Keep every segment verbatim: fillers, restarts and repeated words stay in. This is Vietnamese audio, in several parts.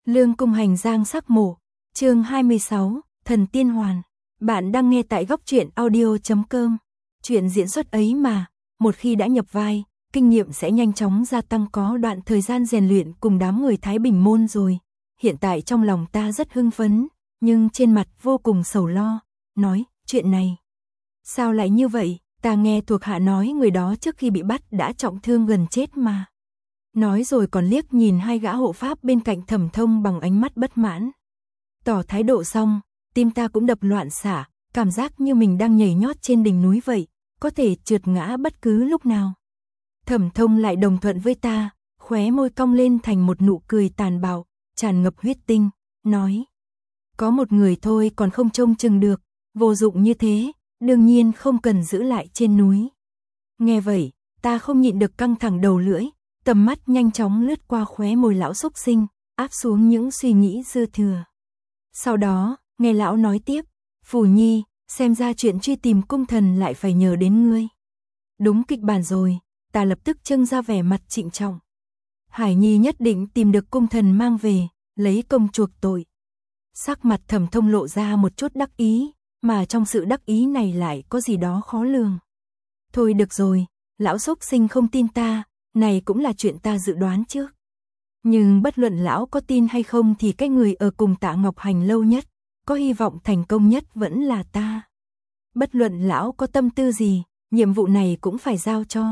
Lương cung hành giang sắc mổ. Chương hai mươi sáu, Thần Tiên Hoàn. Bạn đang nghe tại góc truyện audio chấm com. Chuyện diễn xuất ấy mà, một khi đã nhập vai, kinh nghiệm sẽ nhanh chóng gia tăng, có đoạn thời gian rèn luyện cùng đám người Thái Bình môn rồi. Hiện tại trong lòng ta rất hưng phấn, nhưng trên mặt vô cùng sầu lo, nói, chuyện này. Sao lại như vậy, ta nghe thuộc hạ nói người đó trước khi bị bắt đã trọng thương gần chết mà. Nói rồi còn liếc nhìn hai gã hộ pháp bên cạnh Thẩm Thông bằng ánh mắt bất mãn. Tỏ thái độ xong, tim ta cũng đập loạn xạ, cảm giác như mình đang nhảy nhót trên đỉnh núi vậy, có thể trượt ngã bất cứ lúc nào. Thẩm Thông lại đồng thuận với ta, khóe môi cong lên thành một nụ cười tàn bạo, tràn ngập huyết tinh, nói. Có một người thôi còn không trông chừng được, vô dụng như thế, đương nhiên không cần giữ lại trên núi. Nghe vậy, ta không nhịn được căng thẳng đầu lưỡi, tầm mắt nhanh chóng lướt qua khóe môi lão xúc sinh, áp xuống những suy nghĩ dư thừa. Sau đó, nghe lão nói tiếp, Phù Nhi, xem ra chuyện truy tìm cung thần lại phải nhờ đến ngươi. Đúng kịch bản rồi, ta lập tức trưng ra vẻ mặt trịnh trọng. Hải Nhi nhất định tìm được cung thần mang về, lấy công chuộc tội. Sắc mặt Thẩm Thông lộ ra một chút đắc ý, mà trong sự đắc ý này lại có gì đó khó lường. Thôi được rồi, lão xúc sinh không tin ta, này cũng là chuyện ta dự đoán trước. Nhưng bất luận lão có tin hay không thì cái người ở cùng Tạ Ngọc Hành lâu nhất, có hy vọng thành công nhất vẫn là ta. Bất luận lão có tâm tư gì, nhiệm vụ này cũng phải giao cho.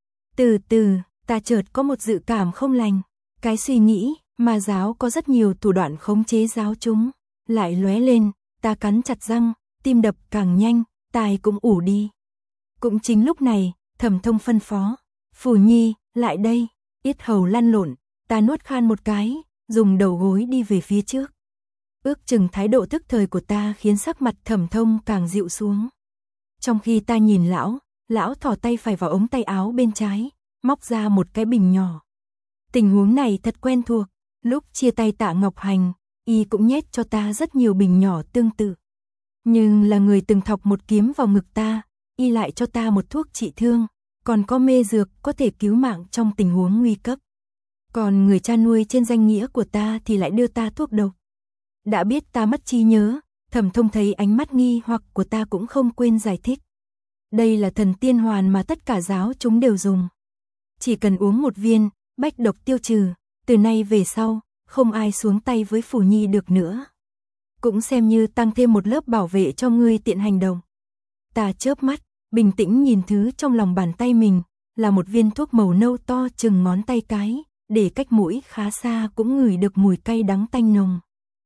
Từ từ, ta chợt có một dự cảm không lành, cái suy nghĩ mà giáo có rất nhiều thủ đoạn khống chế giáo chúng, lại lóe lên, ta cắn chặt răng, tim đập càng nhanh, tai cũng ù đi. Cũng chính lúc này, Thẩm Thông phân phó, Phù Nhi, lại đây, yết hầu lăn lộn, ta nuốt khan một cái, dùng đầu gối đi về phía trước. Ước chừng thái độ thức thời của ta khiến sắc mặt Thẩm Thông càng dịu xuống. Trong khi ta nhìn lão, lão thò tay phải vào ống tay áo bên trái, móc ra một cái bình nhỏ. Tình huống này thật quen thuộc, lúc chia tay Tạ Ngọc Hành, y cũng nhét cho ta rất nhiều bình nhỏ tương tự. Nhưng là người từng thọc một kiếm vào ngực ta, y lại cho ta một thuốc trị thương, còn có mê dược có thể cứu mạng trong tình huống nguy cấp. Còn người cha nuôi trên danh nghĩa của ta thì lại đưa ta thuốc độc. Đã biết ta mất trí nhớ, Thẩm Thông thấy ánh mắt nghi hoặc của ta cũng không quên giải thích. Đây là thần tiên hoàn mà tất cả giáo chúng đều dùng. Chỉ cần uống một viên, bách độc tiêu trừ, từ nay về sau, không ai xuống tay với Phù Nhi được nữa. Cũng xem như tăng thêm một lớp bảo vệ cho ngươi tiện hành động. Ta chớp mắt, bình tĩnh nhìn thứ trong lòng bàn tay mình, là một viên thuốc màu nâu to chừng ngón tay cái, để cách mũi khá xa cũng ngửi được mùi cay đắng tanh nồng.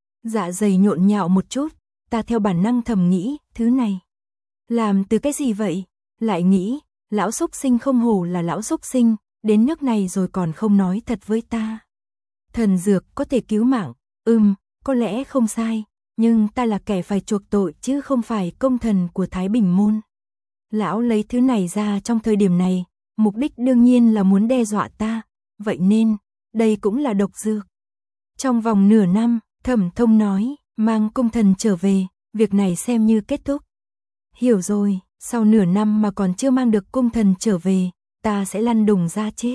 Dạ dày nhộn nhạo một chút, ta theo bản năng thầm nghĩ, thứ này làm từ cái gì vậy? Lại nghĩ, lão xúc sinh không hổ là lão xúc sinh, đến nước này rồi còn không nói thật với ta. Thần dược có thể cứu mạng, ừm, có lẽ không sai, nhưng ta là kẻ phải chuộc tội chứ không phải công thần của Thái Bình môn. Lão lấy thứ này ra trong thời điểm này, mục đích đương nhiên là muốn đe dọa ta, vậy nên, đây cũng là độc dược. Trong vòng nửa năm, Thẩm Thông nói, mang cung thần trở về, việc này xem như kết thúc. Hiểu rồi, sau nửa năm mà còn chưa mang được cung thần trở về, ta sẽ lăn đùng ra chết.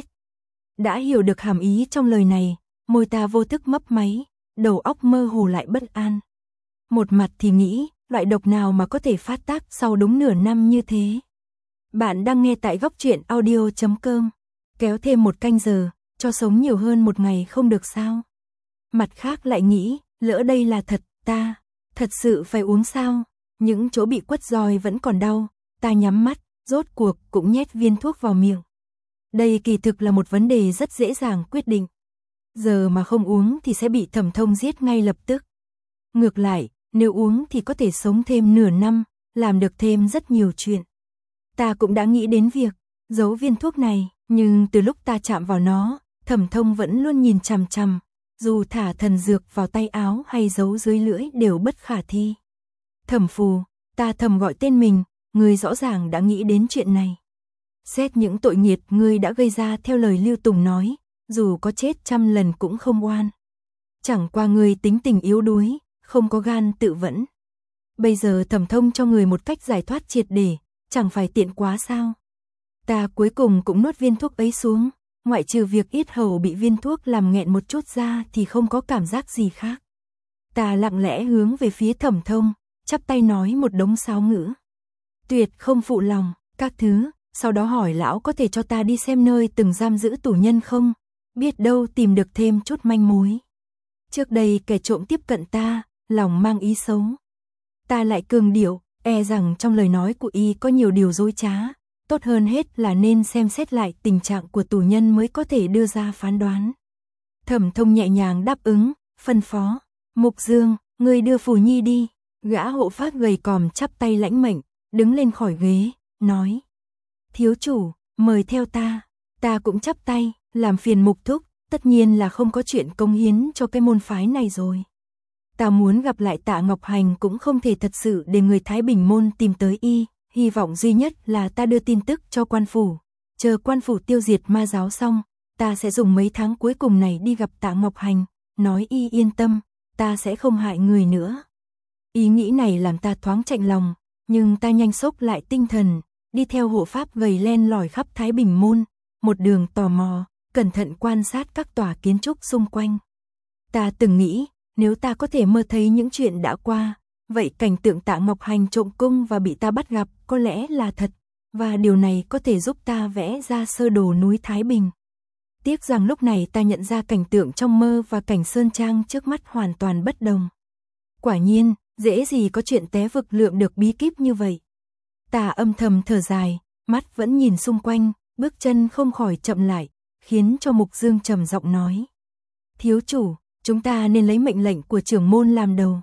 Đã hiểu được hàm ý trong lời này, môi ta vô thức mấp máy, đầu óc mơ hồ lại bất an. Một mặt thì nghĩ, loại độc nào mà có thể phát tác sau đúng nửa năm như thế. Bạn đang nghe tại góc truyện audio chấm com. Kéo thêm một canh giờ, cho sống nhiều hơn một ngày không được sao. Mặt khác lại nghĩ, lỡ đây là thật, ta, thật sự phải uống sao? Những chỗ bị quất roi vẫn còn đau, ta nhắm mắt, rốt cuộc cũng nhét viên thuốc vào miệng. Đây kỳ thực là một vấn đề rất dễ dàng quyết định. Giờ mà không uống thì sẽ bị Thẩm Thông giết ngay lập tức. Ngược lại, nếu uống thì có thể sống thêm nửa năm, làm được thêm rất nhiều chuyện. Ta cũng đã nghĩ đến việc giấu viên thuốc này, nhưng từ lúc ta chạm vào nó, Thẩm Thông vẫn luôn nhìn chằm chằm, dù thả thần dược vào tay áo hay giấu dưới lưỡi đều bất khả thi. Thẩm Phù, ta thầm gọi tên mình, ngươi rõ ràng đã nghĩ đến chuyện này. Xét những tội nghiệt ngươi đã gây ra theo lời Lưu Tùng nói, dù có chết trăm lần cũng không oan. Chẳng qua ngươi tính tình yếu đuối, không có gan tự vẫn. Bây giờ Thẩm Thông cho người một cách giải thoát triệt để, chẳng phải tiện quá sao? Ta cuối cùng cũng nuốt viên thuốc ấy xuống, ngoại trừ việc yết hầu bị viên thuốc làm nghẹn một chút ra thì không có cảm giác gì khác. Ta lặng lẽ hướng về phía Thẩm Thông, chắp tay nói một đống sáo ngữ. Tuyệt không phụ lòng, các thứ, sau đó hỏi lão có thể cho ta đi xem nơi từng giam giữ tù nhân không, biết đâu tìm được thêm chút manh mối. Trước đây kẻ trộm tiếp cận ta, lòng mang ý xấu. Ta lại cường điệu, e rằng trong lời nói của y có nhiều điều dối trá, tốt hơn hết là nên xem xét lại tình trạng của tù nhân mới có thể đưa ra phán đoán. Thẩm Thông nhẹ nhàng đáp ứng, phân phó, Mục Dương, ngươi đưa Phù Nhi đi. Gã hộ pháp gầy còm chắp tay lãnh mệnh, đứng lên khỏi ghế, nói. Thiếu chủ, mời theo ta. Ta cũng chắp tay, làm phiền Mục thúc, tất nhiên là không có chuyện cống hiến cho cái môn phái này rồi. Ta muốn gặp lại Tạ Ngọc Hành cũng không thể thật sự để người Thái Bình môn tìm tới y, hy vọng duy nhất là ta đưa tin tức cho quan phủ. Chờ quan phủ tiêu diệt ma giáo xong, ta sẽ dùng mấy tháng cuối cùng này đi gặp Tạ Ngọc Hành, nói y yên tâm, ta sẽ không hại người nữa. Ý nghĩ này làm ta thoáng chạnh lòng, nhưng ta nhanh xốc lại tinh thần, đi theo hộ pháp gầy len lỏi khắp Thái Bình môn, một đường tò mò, cẩn thận quan sát các tòa kiến trúc xung quanh. Ta từng nghĩ, nếu ta có thể mơ thấy những chuyện đã qua, vậy cảnh tượng Tạ Ngọc Hành trộm cung và bị ta bắt gặp có lẽ là thật, và điều này có thể giúp ta vẽ ra sơ đồ núi Thái Bình. Tiếc rằng lúc này ta nhận ra cảnh tượng trong mơ và cảnh sơn trang trước mắt hoàn toàn bất đồng. Quả nhiên, dễ gì có chuyện té vực lượm được bí kíp như vậy. Ta âm thầm thở dài, mắt vẫn nhìn xung quanh, bước chân không khỏi chậm lại, khiến cho Mục Dương trầm giọng nói. Thiếu chủ, chúng ta nên lấy mệnh lệnh của trưởng môn làm đầu.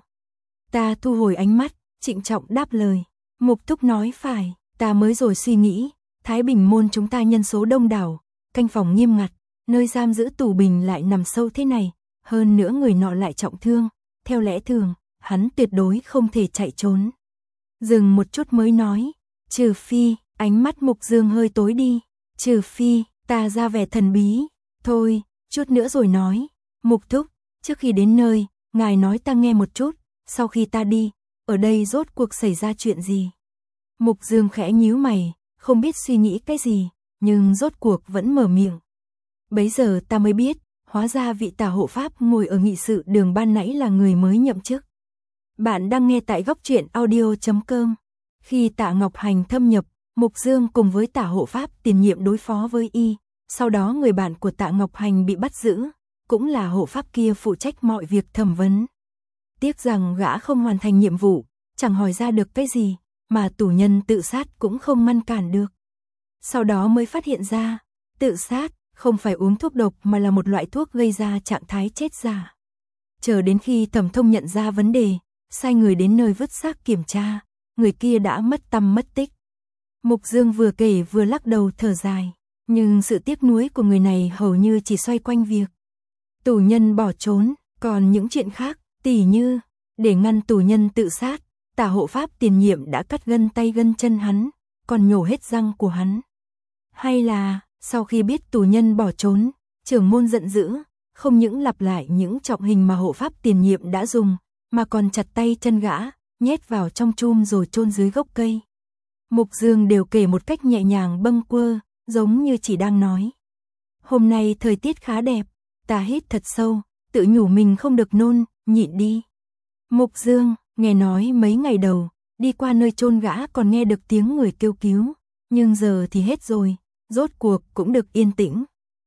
Ta thu hồi ánh mắt, trịnh trọng đáp lời. Mục thúc nói phải, ta mới rồi suy nghĩ, Thái Bình môn chúng ta nhân số đông đảo, canh phòng nghiêm ngặt, nơi giam giữ tù bình lại nằm sâu thế này, hơn nữa người nọ lại trọng thương, theo lẽ thường, hắn tuyệt đối không thể chạy trốn. Dừng một chút mới nói, trừ phi, ánh mắt Mục Dương hơi tối đi, trừ phi, ta ra vẻ thần bí, thôi, chút nữa rồi nói, Mục thúc, trước khi đến nơi, ngài nói ta nghe một chút, sau khi ta đi, ở đây rốt cuộc xảy ra chuyện gì? Mục Dương khẽ nhíu mày, không biết suy nghĩ cái gì, nhưng rốt cuộc vẫn mở miệng. Bấy giờ ta mới biết, hóa ra vị Tả hộ pháp ngồi ở nghị sự đường ban nãy là người mới nhậm chức. Bạn đang nghe tại góc truyện audio chấm com. Khi Tạ Ngọc Hành thâm nhập, Mục Dương cùng với Tả hộ pháp tiền nhiệm đối phó với y, sau đó người bạn của Tạ Ngọc Hành bị bắt giữ, cũng là hộ pháp kia phụ trách mọi việc thẩm vấn. Tiếc rằng gã không hoàn thành nhiệm vụ, chẳng hỏi ra được cái gì, mà tù nhân tự sát cũng không ngăn cản được. Sau đó mới phát hiện ra, tự sát không phải uống thuốc độc mà là một loại thuốc gây ra trạng thái chết giả. Chờ đến khi Thẩm Thông nhận ra vấn đề, sai người đến nơi vứt xác kiểm tra, người kia đã mất tăm mất tích. Mục Dương vừa kể vừa lắc đầu thở dài, nhưng sự tiếc nuối của người này hầu như chỉ xoay quanh việc tù nhân bỏ trốn, còn những chuyện khác, tỉ như, để ngăn tù nhân tự sát, Tả hộ pháp tiền nhiệm đã cắt gân tay gân chân hắn, còn nhổ hết răng của hắn. Hay là, sau khi biết tù nhân bỏ trốn, trưởng môn giận dữ, không những lặp lại những trọng hình mà hộ pháp tiền nhiệm đã dùng, mà còn chặt tay chân gã, nhét vào trong chum rồi chôn dưới gốc cây. Mục Dương đều kể một cách nhẹ nhàng bâng quơ, giống như chỉ đang nói. Hôm nay thời tiết khá đẹp, ta hít thật sâu, tự nhủ mình không được nôn, nhịn đi. Mục Dương, nghe nói mấy ngày đầu, đi qua nơi chôn gã còn nghe được tiếng người kêu cứu, nhưng giờ thì hết rồi, rốt cuộc cũng được yên tĩnh.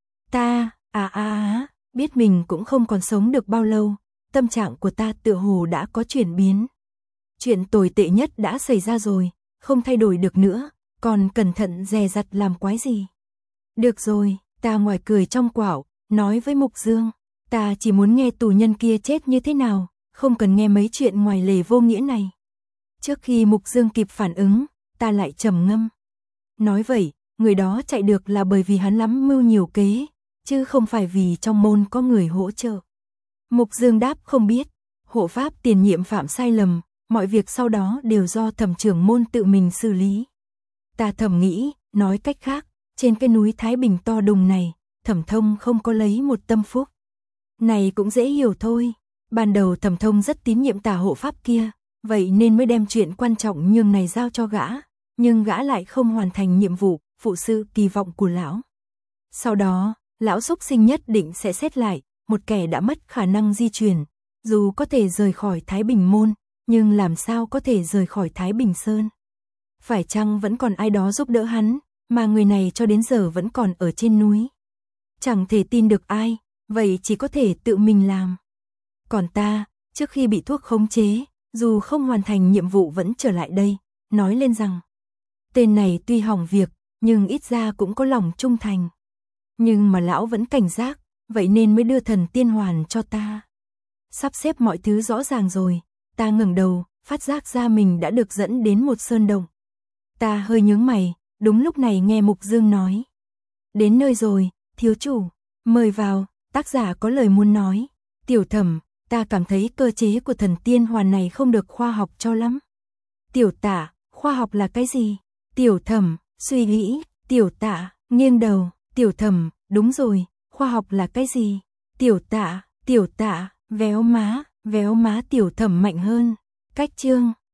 Ta, à à à, biết mình cũng không còn sống được bao lâu, tâm trạng của ta tựa hồ đã có chuyển biến. Chuyện tồi tệ nhất đã xảy ra rồi, không thay đổi được nữa, còn cẩn thận dè dặt làm quái gì. Được rồi, ta ngoài cười trong quảo, nói với Mục Dương, ta chỉ muốn nghe tù nhân kia chết như thế nào, không cần nghe mấy chuyện ngoài lề vô nghĩa này. Trước khi Mục Dương kịp phản ứng, ta lại trầm ngâm. Nói vậy, người đó chạy được là bởi vì hắn lắm mưu nhiều kế, chứ không phải vì trong môn có người hỗ trợ. Mục Dương đáp không biết, hộ pháp tiền nhiệm phạm sai lầm, mọi việc sau đó đều do thẩm trưởng môn tự mình xử lý. Ta thầm nghĩ, nói cách khác, trên cái núi Thái Bình to đùng này, Thẩm Thông không có lấy một tâm phúc. Này cũng dễ hiểu thôi, ban đầu Thẩm Thông rất tín nhiệm Tả hộ pháp kia, vậy nên mới đem chuyện quan trọng nhường này giao cho gã, nhưng gã lại không hoàn thành nhiệm vụ, phụ sự kỳ vọng của lão. Sau đó, lão xúc sinh nhất định sẽ xét lại, một kẻ đã mất khả năng di chuyển, dù có thể rời khỏi Thái Bình Môn, nhưng làm sao có thể rời khỏi Thái Bình Sơn? Phải chăng vẫn còn ai đó giúp đỡ hắn, mà người này cho đến giờ vẫn còn ở trên núi? Chẳng thể tin được ai, vậy chỉ có thể tự mình làm. Còn ta, trước khi bị thuốc khống chế, dù không hoàn thành nhiệm vụ vẫn trở lại đây, nói lên rằng tên này tuy hỏng việc, nhưng ít ra cũng có lòng trung thành. Nhưng mà lão vẫn cảnh giác, vậy nên mới đưa thần tiên hoàn cho ta. Sắp xếp mọi thứ rõ ràng rồi, ta ngẩng đầu, phát giác ra mình đã được dẫn đến một sơn động. Ta hơi nhướng mày, đúng lúc này nghe Mục Dương nói. Đến nơi rồi, thiếu chủ, mời vào, tác giả có lời muốn nói. Tiểu Thẩm, ta cảm thấy cơ chế của thần tiên hoàn này không được khoa học cho lắm. Tiểu Tạ, khoa học là cái gì? Tiểu Thẩm, suy nghĩ, Tiểu Tạ, nghiêng đầu, Tiểu Thẩm, đúng rồi, khoa học là cái gì? Tiểu Tạ, Tiểu Tạ, véo má, véo má Tiểu Thẩm mạnh hơn. Cách chương